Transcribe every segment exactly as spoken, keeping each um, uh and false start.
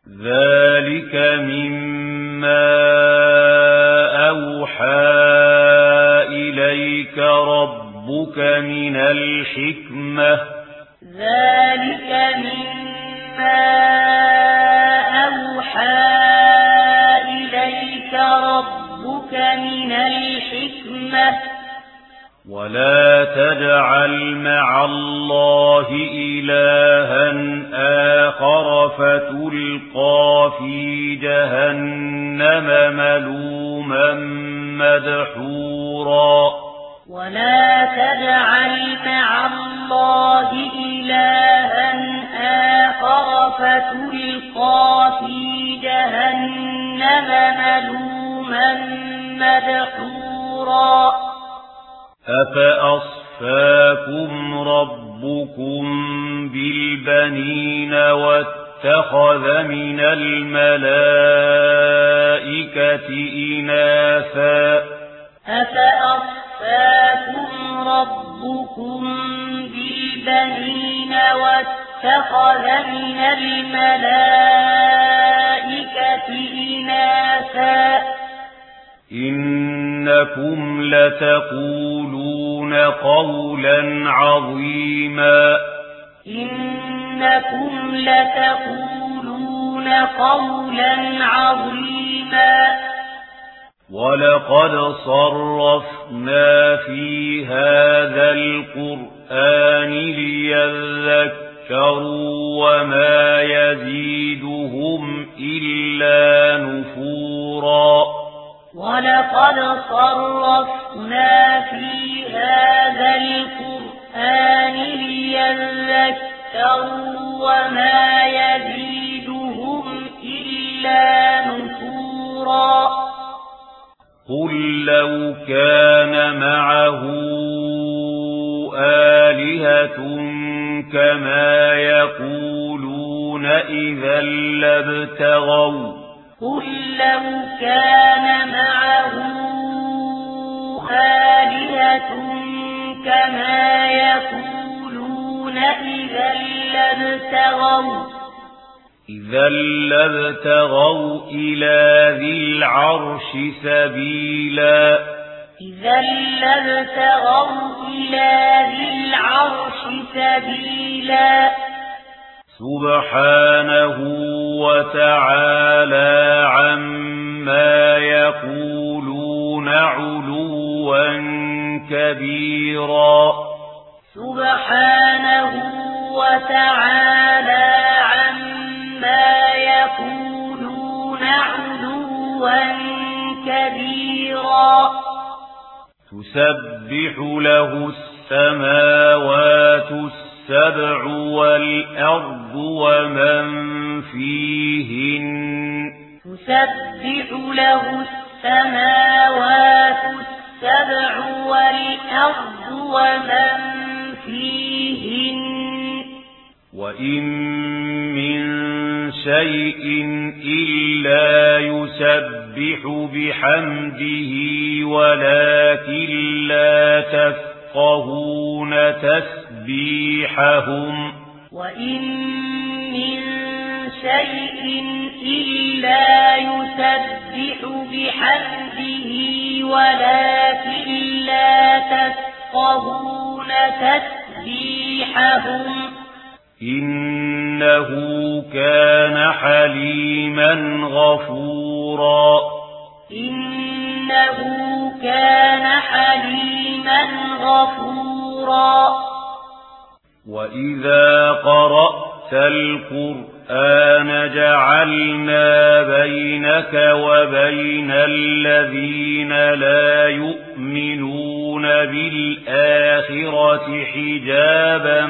ذلك مما أوحى إليك ربك من الحكمة ذلك مما أوحى إليك ربك من الحكمة ولا تجعل مع الله إلها آخر فتلقى في جهنم ملوما مدحورا ولا تجعل مع الله إلها آخر فتلقى في جهنم ملوما مدحورا أفأصفاكم ربكم بالبنين واتخذ من الملائكة إناثا أفأصفاكم ربكم بالبنين واتخذ من الملائكة إناثا إنكم لتقولون قولا عظيما إنكم لتقولون قولا عظيما ولقد صرفنا في هذا القرآن ليذكروا وما يزيدهم إلا نفورا ولقد صرفنا في هذا القرآن ليذكروا وما يزيدهم إلا نفورا قل لو كان معه آلهة كما يقولون إذا لابتغوا قل لو كان معه آلهة كما يقولون إذا لابتغوا إذا لابتغوا إلى ذي العرش سبيلا إذا لابتغوا إلى ذي العرش سبيلا سبحانه وتعالى عما يقولون علوا كبيرا سبحانه وتعالى عما يقولون علوا كبيرا تسبح له السماوات السبع والأرض ومن فيهن تسبح له السماوات السبع والأرض ومن فيهن وإن من شيء إلا يسبح بحمده ولكن لا تفقهون تسبيحهم وإن من شيء إلا يسبح بحمده ولكن لا تفقهون تسبيحهم إنه كان حليما غفورا إنه كان حليما غفورا وإذا قرأت القرآن جعلنا بينك وبين الذين لا يؤمنون بالآخرة حجابا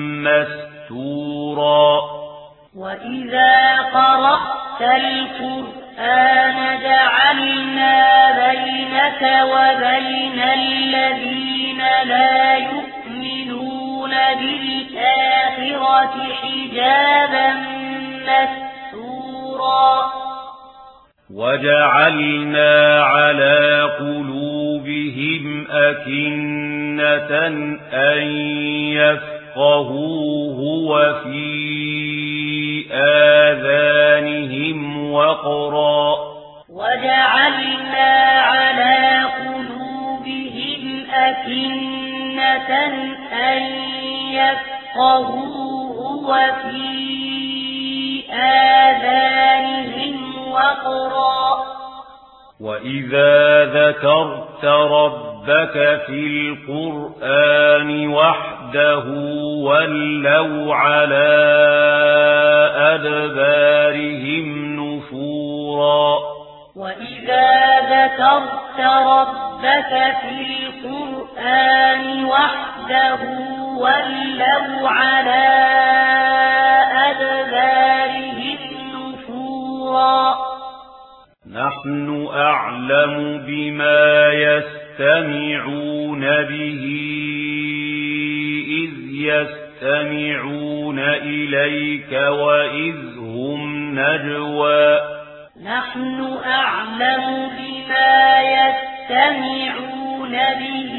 مستورا وإذا قرأت القرآن جعلنا بينك وبين الذين لا يؤمنون بالآخرة حجابا مستورا وجعلنا على قلوبهم أكنة أن يفقهوه وفي آذانهم وقرا وجعلنا على قلوبهم أكنة أن يفقهوه وفي آذانهم وقرا وإذا ذكرت ربك في القرآن وحده ولوا على أدبارهم نفورا وإذا ذكرت ربك في القرآن وحده ولوا على أدبارهم نفورا نحن أعلم بما يستمعون به إذ يستمعون إليك وإذ هم نجوى نحن أعلم بما يستمعون به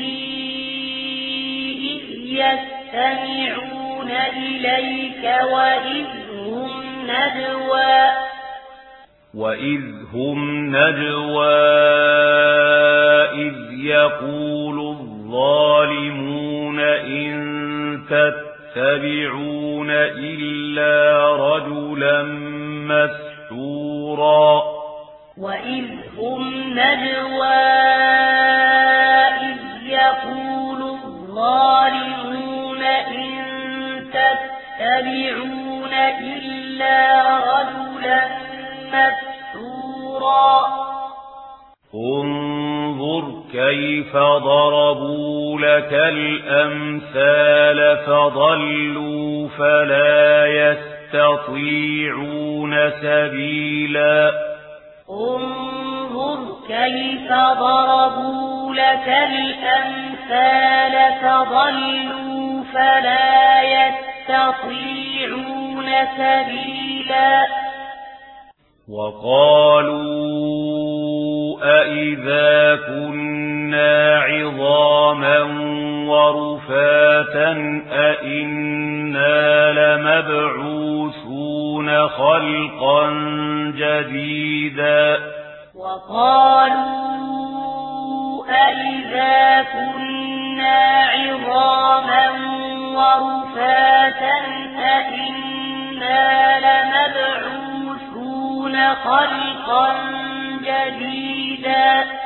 إذ يستمعون إليك وإذ هم نجوى وإذ هم نجوى إذ يقول الظالمون إن تتبعون إلا رجلا مسحورا وإذ هم نجوى إذ يقول الظالمون إن تتبعون إلا رجلا مسحورا انظر كيف ضربوا لك الأمثال فضلوا فلا يستطيعون سبيلا انظر كيف ضربوا لك الأمثال فضلوا فلا يستطيعون سبيلا وقالوا أئذا كنا عظاما ورفاتا أئنا لمبعوثون خلقا جديدا وقالوا أئذا كنا عظاما ورفاتا أئنا لمبعوثون خلقا جديدا